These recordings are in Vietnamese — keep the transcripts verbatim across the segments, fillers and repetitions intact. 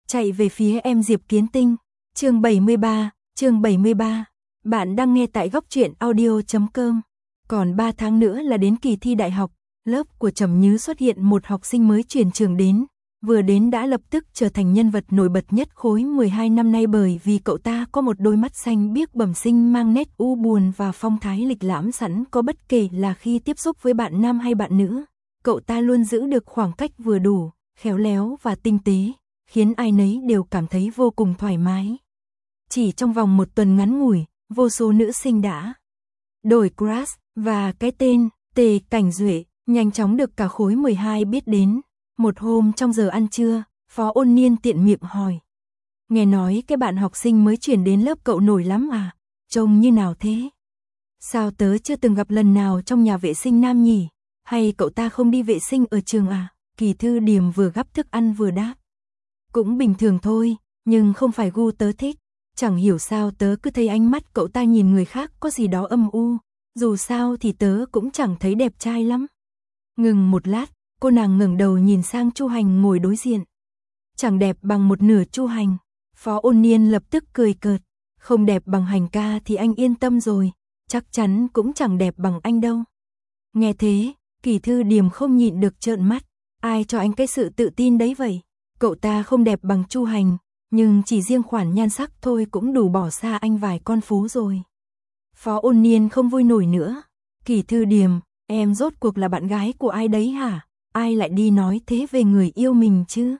chạy về phía em Diệp Kiến Tinh. Chương bảy mươi ba, chương bảy mươi ba. Bạn đang nghe tại góc truyện audio chấm com. Còn ba tháng nữa là đến kỳ thi đại học, lớp của Trầm Nhứ xuất hiện một học sinh mới chuyển trường đến, vừa đến đã lập tức trở thành nhân vật nổi bật nhất khối mười hai năm nay bởi vì cậu ta có một đôi mắt xanh biếc bẩm sinh mang nét u buồn và phong thái lịch lãm sẵn có, bất kể là khi tiếp xúc với bạn nam hay bạn nữ, cậu ta luôn giữ được khoảng cách vừa đủ, khéo léo và tinh tế, khiến ai nấy đều cảm thấy vô cùng thoải mái. Chỉ trong vòng một tuần ngắn ngủi, vô số nữ sinh đã đổi crush và cái tên Tề Cảnh Duệ nhanh chóng được cả khối mười hai biết đến. Một hôm trong giờ ăn trưa, Phó Ôn Niên tiện miệng hỏi: "Nghe nói cái bạn học sinh mới chuyển đến lớp cậu nổi lắm à? Trông như nào thế? Sao tớ chưa từng gặp lần nào trong nhà vệ sinh nam nhỉ? Hay cậu ta không đi vệ sinh ở trường à?" Kỳ Thư Điềm vừa gắp thức ăn vừa đáp: "Cũng bình thường thôi, nhưng không phải gu tớ thích. Chẳng hiểu sao tớ cứ thấy ánh mắt cậu ta nhìn người khác có gì đó âm u, dù sao thì tớ cũng chẳng thấy đẹp trai lắm." Ngừng một lát, cô nàng ngẩng đầu nhìn sang Chu Hành ngồi đối diện. "Chẳng đẹp bằng một nửa Chu Hành." Phó Ôn Niên lập tức cười cợt: "Không đẹp bằng Hành ca thì anh yên tâm rồi, chắc chắn cũng chẳng đẹp bằng anh đâu." Nghe thế, Kỳ Thư Điềm không nhịn được trợn mắt: "Ai cho anh cái sự tự tin đấy vậy? Cậu ta không đẹp bằng Chu Hành, nhưng chỉ riêng khoản nhan sắc thôi cũng đủ bỏ xa anh vài con phố rồi." Phó Ôn Niên không vui nổi nữa: "Kỳ Thư Điềm, em rốt cuộc là bạn gái của ai đấy hả? Ai lại đi nói thế về người yêu mình chứ?"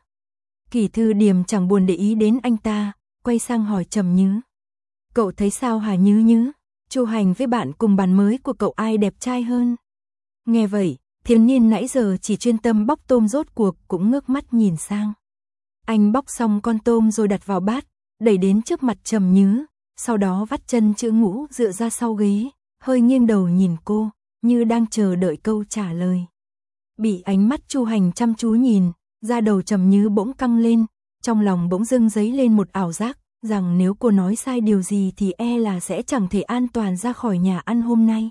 Kỳ Thư Điềm chẳng buồn để ý đến anh ta, quay sang hỏi Trầm Nhứ: "Cậu thấy sao hả Nhứ Nhứ? Chu Hành với bạn cùng bàn mới của cậu ai đẹp trai hơn?" Nghe vậy, thiếu niên nãy giờ chỉ chuyên tâm bóc tôm rốt cuộc cũng ngước mắt nhìn sang. Anh bóc xong con tôm rồi đặt vào bát, đẩy đến trước mặt Trầm Nhứ, sau đó vắt chân chữ ngũ dựa ra sau ghế, hơi nghiêng đầu nhìn cô, như đang chờ đợi câu trả lời. Bị ánh mắt Chu Hành chăm chú nhìn, da đầu Trầm Nhứ bỗng căng lên, trong lòng bỗng dưng dấy lên một ảo giác, rằng nếu cô nói sai điều gì thì e là sẽ chẳng thể an toàn ra khỏi nhà ăn hôm nay.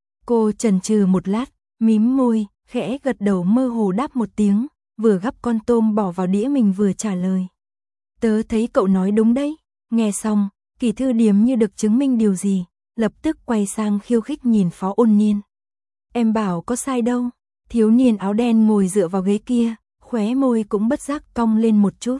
Cô chần chừ một lát, mím môi, khẽ gật đầu mơ hồ đáp một tiếng, vừa gắp con tôm bỏ vào đĩa mình vừa trả lời: "Tớ thấy cậu nói đúng đấy." Nghe xong, Kỳ Thư Điềm như được chứng minh điều gì, lập tức quay sang khiêu khích nhìn Phó Ôn Niên: "Em bảo có sai đâu." Thiếu niên áo đen ngồi dựa vào ghế kia, khóe môi cũng bất giác cong lên một chút.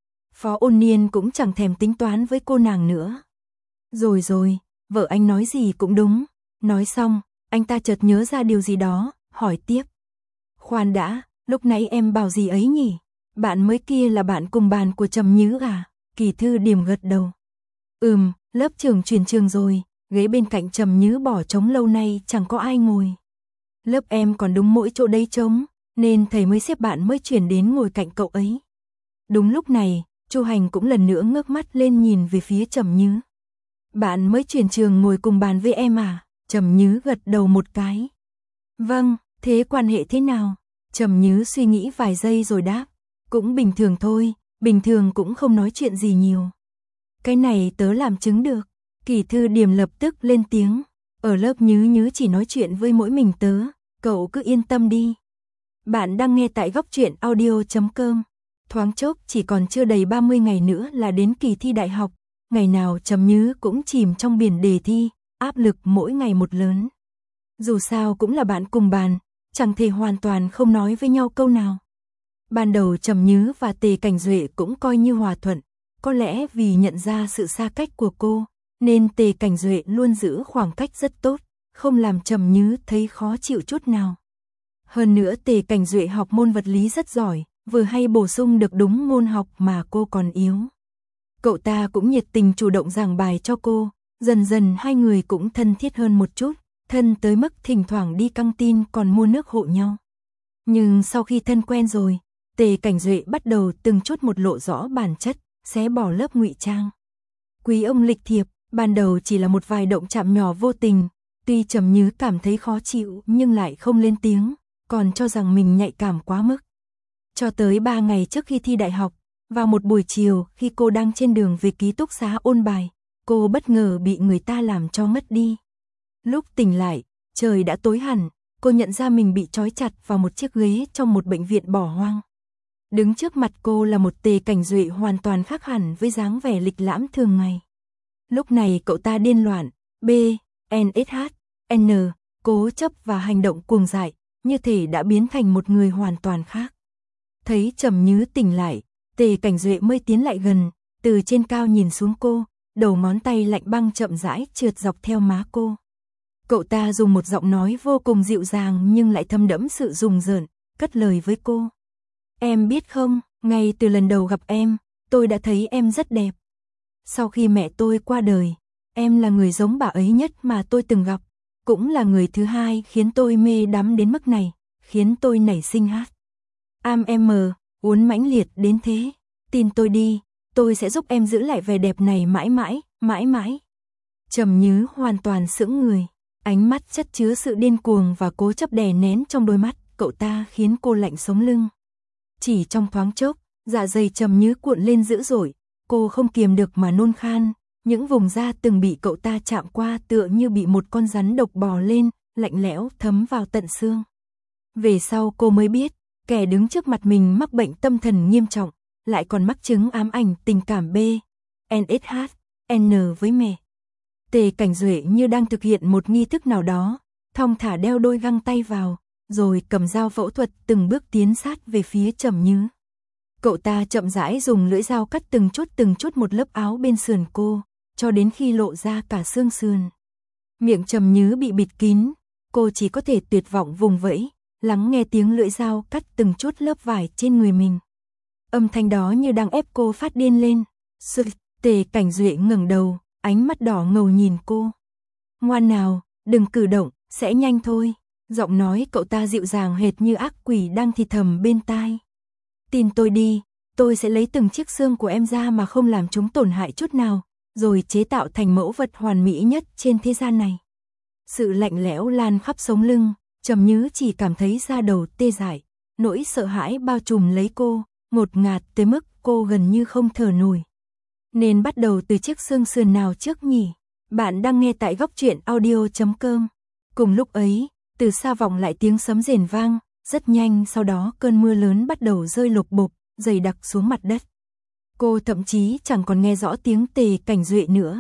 Phó Ôn Niên cũng chẳng thèm tính toán với cô nàng nữa. "Rồi rồi, vợ anh nói gì cũng đúng." Nói xong, anh ta chợt nhớ ra điều gì đó, hỏi tiếp: "Khoan đã, lúc nãy em bảo gì ấy nhỉ? Bạn mới kia là bạn cùng bàn của Trầm Nhứ à?" Kỳ Thư Điềm gật đầu: "Ừm, lớp trưởng chuyển trường rồi, ghế bên cạnh Trầm Nhứ bỏ trống lâu nay chẳng có ai ngồi. Lớp em còn đúng mỗi chỗ đấy trống, nên thầy mới xếp bạn mới chuyển đến ngồi cạnh cậu ấy." Đúng lúc này, Chu Hành cũng lần nữa ngước mắt lên nhìn về phía Trầm Nhứ. "Bạn mới chuyển trường ngồi cùng bàn với em à?" Trầm Nhứ gật đầu một cái. "Vâng, thế quan hệ thế nào?" Trầm Nhứ suy nghĩ vài giây rồi đáp: "Cũng bình thường thôi, bình thường cũng không nói chuyện gì nhiều." "Cái này tớ làm chứng được." Kỳ Thư Điềm lập tức lên tiếng: "Ở lớp Nhứ Nhứ chỉ nói chuyện với mỗi mình tớ, cậu cứ yên tâm đi." Bạn đang nghe tại góc truyện audio chấm com. Thoáng chốc chỉ còn chưa đầy ba mươi ngày nữa là đến kỳ thi đại học, ngày nào Trầm Nhứ cũng chìm trong biển đề thi, áp lực mỗi ngày một lớn. Dù sao cũng là bạn cùng bàn, chẳng thể hoàn toàn không nói với nhau câu nào. Ban đầu Trầm Nhứ và Tề Cảnh Duệ cũng coi như hòa thuận, có lẽ vì nhận ra sự xa cách của cô, nên Tề Cảnh Duệ luôn giữ khoảng cách rất tốt, không làm Trầm Nhứ thấy khó chịu chút nào. Hơn nữa Tề Cảnh Duệ học môn vật lý rất giỏi, vừa hay bổ sung được đúng môn học mà cô còn yếu. Cậu ta cũng nhiệt tình chủ động giảng bài cho cô, dần dần hai người cũng thân thiết hơn một chút, thân tới mức thỉnh thoảng đi căng tin còn mua nước hộ nhau. Nhưng sau khi thân quen rồi, Tề Cảnh Duệ bắt đầu từng chút một lộ rõ bản chất, xé bỏ lớp ngụy trang. Quý ông lịch thiệp, ban đầu chỉ là một vài động chạm nhỏ vô tình, tuy Trầm Nhứ cảm thấy khó chịu nhưng lại không lên tiếng, còn cho rằng mình nhạy cảm quá mức. Cho tới ba ngày trước khi thi đại học, vào một buổi chiều khi cô đang trên đường về ký túc xá ôn bài, cô bất ngờ bị người ta làm cho ngất đi. Lúc tỉnh lại, trời đã tối hẳn, cô nhận ra mình bị trói chặt vào một chiếc ghế trong một bệnh viện bỏ hoang. Đứng trước mặt cô là một Tề Cảnh Duệ hoàn toàn khác hẳn với dáng vẻ lịch lãm thường ngày. Lúc này cậu ta điên loạn, B, N S H, N, cố chấp và hành động cuồng dại, như thể đã biến thành một người hoàn toàn khác. Thấy Trầm Nhứ tỉnh lại, Tề Cảnh Duệ mới tiến lại gần, từ trên cao nhìn xuống cô, đầu ngón tay lạnh băng chậm rãi trượt dọc theo má cô. Cậu ta dùng một giọng nói vô cùng dịu dàng nhưng lại thâm đẫm sự rùng rợn, cất lời với cô. Em biết không, ngay từ lần đầu gặp em, tôi đã thấy em rất đẹp. Sau khi mẹ tôi qua đời, em là người giống bà ấy nhất mà tôi từng gặp, cũng là người thứ hai khiến tôi mê đắm đến mức này, khiến tôi nảy sinh hát. Am em mờ, uốn mãnh liệt đến thế, tin tôi đi, tôi sẽ giúp em giữ lại vẻ đẹp này mãi mãi, mãi mãi. Trầm Nhứ hoàn toàn sững người, ánh mắt chất chứa sự điên cuồng và cố chấp đè nén trong đôi mắt, cậu ta khiến cô lạnh sống lưng. Chỉ trong thoáng chốc, dạ dày Trầm Nhứ cuộn lên dữ dội, cô không kiềm được mà nôn khan, những vùng da từng bị cậu ta chạm qua tựa như bị một con rắn độc bò lên, lạnh lẽo thấm vào tận xương. Về sau cô mới biết, kẻ đứng trước mặt mình mắc bệnh tâm thần nghiêm trọng, lại còn mắc chứng ám ảnh tình cảm B, N S H, N với mẹ. Tề Cảnh Duệ như đang thực hiện một nghi thức nào đó, thong thả đeo đôi găng tay vào, rồi cầm dao phẫu thuật từng bước tiến sát về phía Trầm Nhứ. Cậu ta chậm rãi dùng lưỡi dao cắt từng chút từng chút một lớp áo bên sườn cô, cho đến khi lộ ra cả xương sườn. Miệng Trầm Nhứ bị bịt kín, cô chỉ có thể tuyệt vọng vùng vẫy, lắng nghe tiếng lưỡi dao cắt từng chút lớp vải trên người mình. Âm thanh đó như đang ép cô phát điên lên. Sự, Tề Cảnh Duệ ngẩng đầu, ánh mắt đỏ ngầu nhìn cô. Ngoan nào, đừng cử động, sẽ nhanh thôi. Giọng nói cậu ta dịu dàng hệt như ác quỷ đang thì thầm bên tai. Tin tôi đi, tôi sẽ lấy từng chiếc xương của em ra mà không làm chúng tổn hại chút nào, rồi chế tạo thành mẫu vật hoàn mỹ nhất trên thế gian này. Sự lạnh lẽo lan khắp sống lưng, Trầm Nhứ chỉ cảm thấy da đầu tê dại, nỗi sợ hãi bao trùm lấy cô, ngột ngạt tới mức cô gần như không thở nổi. Nên bắt đầu từ chiếc xương sườn nào trước nhỉ? Bạn đang nghe tại góc truyện audio chấm com. Cùng lúc ấy, từ xa vọng lại tiếng sấm rền vang, rất nhanh sau đó cơn mưa lớn bắt đầu rơi lục bục, dày đặc xuống mặt đất. Cô thậm chí chẳng còn nghe rõ tiếng Tề Cảnh Duệ nữa.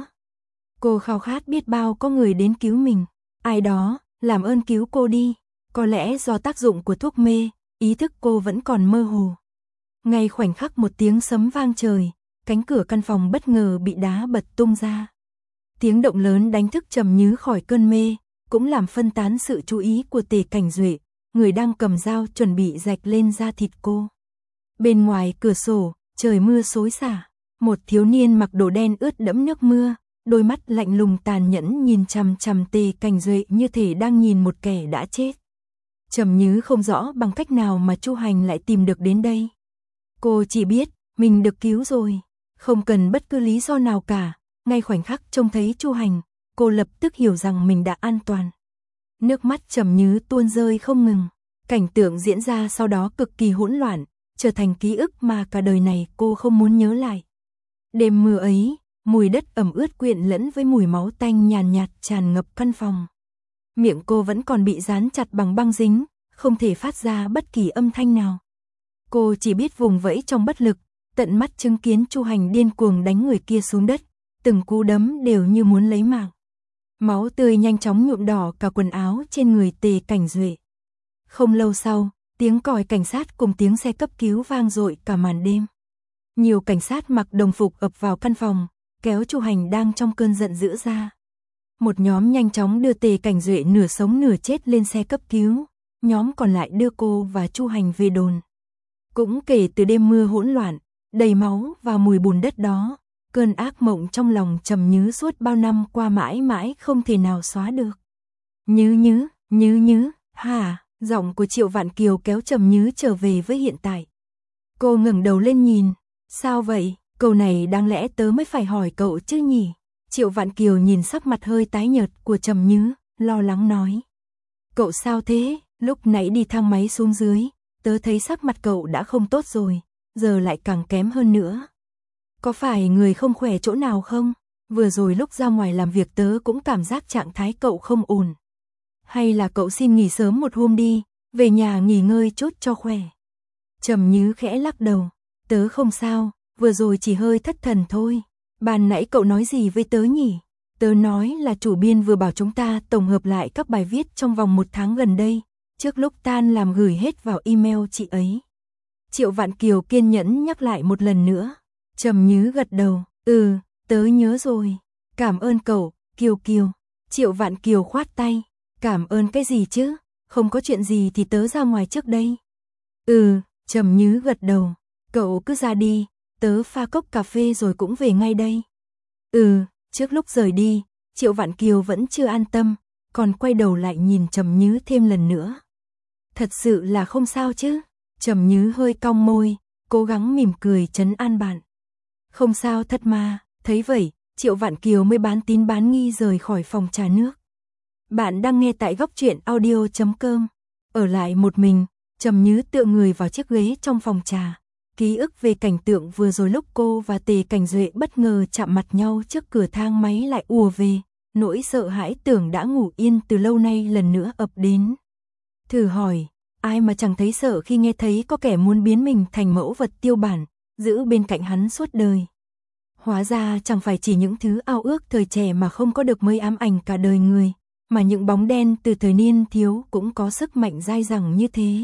Cô khao khát biết bao có người đến cứu mình. Ai đó, làm ơn cứu cô đi. Có lẽ do tác dụng của thuốc mê, ý thức cô vẫn còn mơ hồ. Ngay khoảnh khắc một tiếng sấm vang trời, cánh cửa căn phòng bất ngờ bị đá bật tung ra. Tiếng động lớn đánh thức Trầm Nhứ khỏi cơn mê, cũng làm phân tán sự chú ý của Tề Cảnh Duệ, người đang cầm dao chuẩn bị rạch lên da thịt cô. Bên ngoài cửa sổ, trời mưa xối xả, một thiếu niên mặc đồ đen ướt đẫm nước mưa, đôi mắt lạnh lùng tàn nhẫn nhìn chằm chằm Tề Cảnh Duệ như thể đang nhìn một kẻ đã chết. Trầm Nhứ không rõ bằng cách nào mà Chu Hành lại tìm được đến đây. Cô chỉ biết, mình được cứu rồi, không cần bất cứ lý do nào cả, ngay khoảnh khắc trông thấy Chu Hành, cô lập tức hiểu rằng mình đã an toàn. Nước mắt Trầm Nhứ tuôn rơi không ngừng, cảnh tượng diễn ra sau đó cực kỳ hỗn loạn, trở thành ký ức mà cả đời này cô không muốn nhớ lại. Đêm mưa ấy, mùi đất ẩm ướt quyện lẫn với mùi máu tanh nhàn nhạt tràn ngập căn phòng. Miệng cô vẫn còn bị dán chặt bằng băng dính, không thể phát ra bất kỳ âm thanh nào. Cô chỉ biết vùng vẫy trong bất lực, tận mắt chứng kiến Chu Hành điên cuồng đánh người kia xuống đất, từng cú đấm đều như muốn lấy mạng. Máu tươi nhanh chóng nhuộm đỏ cả quần áo trên người Tề Cảnh Duệ. Không lâu sau, tiếng còi cảnh sát cùng tiếng xe cấp cứu vang dội cả màn đêm. Nhiều cảnh sát mặc đồng phục ập vào căn phòng, kéo Chu Hành đang trong cơn giận dữ ra. Một nhóm nhanh chóng đưa Tề Cảnh Duệ nửa sống nửa chết lên xe cấp cứu, nhóm còn lại đưa cô và Chu Hành về đồn. Cũng kể từ đêm mưa hỗn loạn, đầy máu và mùi bùn đất đó, cơn ác mộng trong lòng Trầm Nhứ suốt bao năm qua mãi mãi không thể nào xóa được. Nhứ nhứ, nhứ nhứ, hả, giọng của Triệu Vạn Kiều kéo Trầm Nhứ trở về với hiện tại. Cô ngẩng đầu lên nhìn, sao vậy, câu này đáng lẽ tớ mới phải hỏi cậu chứ nhỉ? Triệu Vạn Kiều nhìn sắc mặt hơi tái nhợt của Trầm Nhứ, lo lắng nói. Cậu sao thế, lúc nãy đi thang máy xuống dưới, tớ thấy sắc mặt cậu đã không tốt rồi, giờ lại càng kém hơn nữa. Có phải người không khỏe chỗ nào không? Vừa rồi lúc ra ngoài làm việc tớ cũng cảm giác trạng thái cậu không ổn. Hay là cậu xin nghỉ sớm một hôm đi, về nhà nghỉ ngơi chút cho khỏe. Trầm Như khẽ lắc đầu, tớ không sao, vừa rồi chỉ hơi thất thần thôi. Ban nãy cậu nói gì với tớ nhỉ? Tớ nói là chủ biên vừa bảo chúng ta tổng hợp lại các bài viết trong vòng một tháng gần đây, trước lúc tan làm gửi hết vào email chị ấy. Triệu Vạn Kiều kiên nhẫn nhắc lại một lần nữa. Trầm Như gật đầu, ừ, tớ nhớ rồi. Cảm ơn cậu, Kiều Kiều. Triệu Vạn Kiều khoát tay, cảm ơn cái gì chứ, không có chuyện gì thì tớ ra ngoài trước đây. Ừ, Trầm Như gật đầu, cậu cứ ra đi, tớ pha cốc cà phê rồi cũng về ngay đây. Ừ, trước lúc rời đi, Triệu Vạn Kiều vẫn chưa an tâm, còn quay đầu lại nhìn Trầm Như thêm lần nữa. Thật sự là không sao chứ? Trầm Như hơi cong môi, cố gắng mỉm cười trấn an bạn. Không sao thật mà, thấy vậy, Triệu Vạn Kiều mới bán tín bán nghi rời khỏi phòng trà nước. Bạn đang nghe tại góc truyện audio chấm com. Ở lại một mình, Trầm Như tựa người vào chiếc ghế trong phòng trà. Ký ức về cảnh tượng vừa rồi lúc cô và Tề Cảnh Duệ bất ngờ chạm mặt nhau trước cửa thang máy lại ùa về, nỗi sợ hãi tưởng đã ngủ yên từ lâu nay lần nữa ập đến. Thử hỏi, ai mà chẳng thấy sợ khi nghe thấy có kẻ muốn biến mình thành mẫu vật tiêu bản, giữ bên cạnh hắn suốt đời. Hóa ra chẳng phải chỉ những thứ ao ước thời trẻ mà không có được mới ám ảnh cả đời người, mà những bóng đen từ thời niên thiếu cũng có sức mạnh dai dẳng như thế.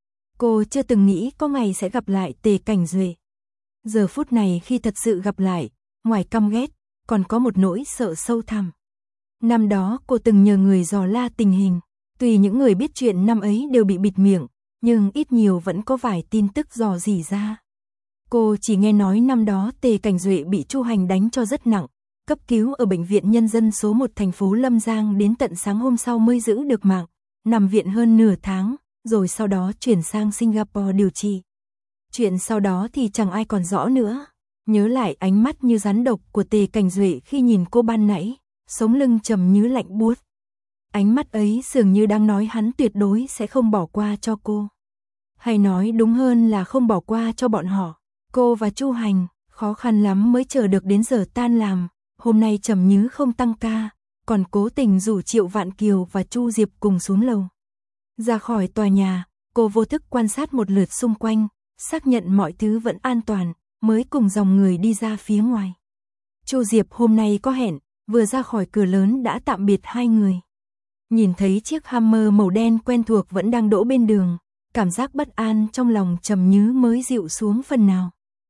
Cô chưa từng nghĩ có ngày sẽ gặp lại Tề Cảnh Duệ. Giờ phút này khi thật sự gặp lại, ngoài căm ghét, còn có một nỗi sợ sâu thẳm. Năm đó cô từng nhờ người dò la tình hình, tuy những người biết chuyện năm ấy đều bị bịt miệng, nhưng ít nhiều vẫn có vài tin tức dò dỉ ra. Cô chỉ nghe nói năm đó Tề Cảnh Duệ bị Chu Hành đánh cho rất nặng, cấp cứu ở bệnh viện nhân dân số một thành phố Lâm Giang đến tận sáng hôm sau mới giữ được mạng, nằm viện hơn nửa tháng, rồi sau đó chuyển sang Singapore điều trị. Chuyện sau đó thì chẳng ai còn rõ nữa. Nhớ lại ánh mắt như rắn độc của Tề Cảnh Duệ khi nhìn cô ban nãy, sống lưng Trầm Như lạnh buốt. Ánh mắt ấy dường như đang nói hắn tuyệt đối sẽ không bỏ qua cho cô. Hay nói đúng hơn là không bỏ qua cho bọn họ. Cô và Chu Hành, khó khăn lắm mới chờ được đến giờ tan làm. Hôm nay Trầm Như không tăng ca, còn cố tình rủ Triệu Vạn Kiều và Chu Diệp cùng xuống lầu. Ra khỏi tòa nhà, cô vô thức quan sát một lượt xung quanh, xác nhận mọi thứ vẫn an toàn, mới cùng dòng người đi ra phía ngoài. Chu Diệp hôm nay có hẹn, vừa ra khỏi cửa lớn đã tạm biệt hai người. Nhìn thấy chiếc Hummer màu đen quen thuộc vẫn đang đỗ bên đường, cảm giác bất an trong lòng Trầm Như mới dịu xuống phần nào.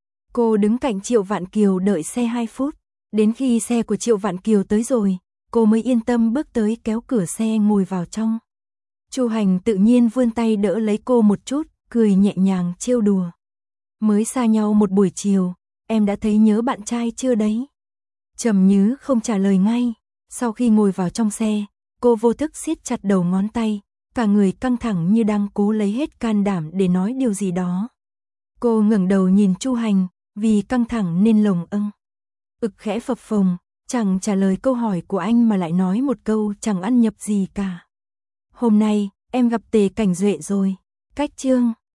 Cô đứng cạnh Triệu Vạn Kiều đợi xe hai phút, đến khi xe của Triệu Vạn Kiều tới rồi, cô mới yên tâm bước tới kéo cửa xe ngồi vào trong. Chu Hành tự nhiên vươn tay đỡ lấy cô một chút, cười nhẹ nhàng trêu đùa. Mới xa nhau một buổi chiều, em đã thấy nhớ bạn trai chưa đấy? Trầm Như không trả lời ngay, sau khi ngồi vào trong xe, cô vô thức siết chặt đầu ngón tay, cả người căng thẳng như đang cố lấy hết can đảm để nói điều gì đó. Cô ngẩng đầu nhìn Chu Hành, vì căng thẳng nên lồng âng. Ực khẽ phập phồng, chẳng trả lời câu hỏi của anh mà lại nói một câu chẳng ăn nhập gì cả. Hôm nay, em gặp Tề Cảnh Duệ rồi. Cách chương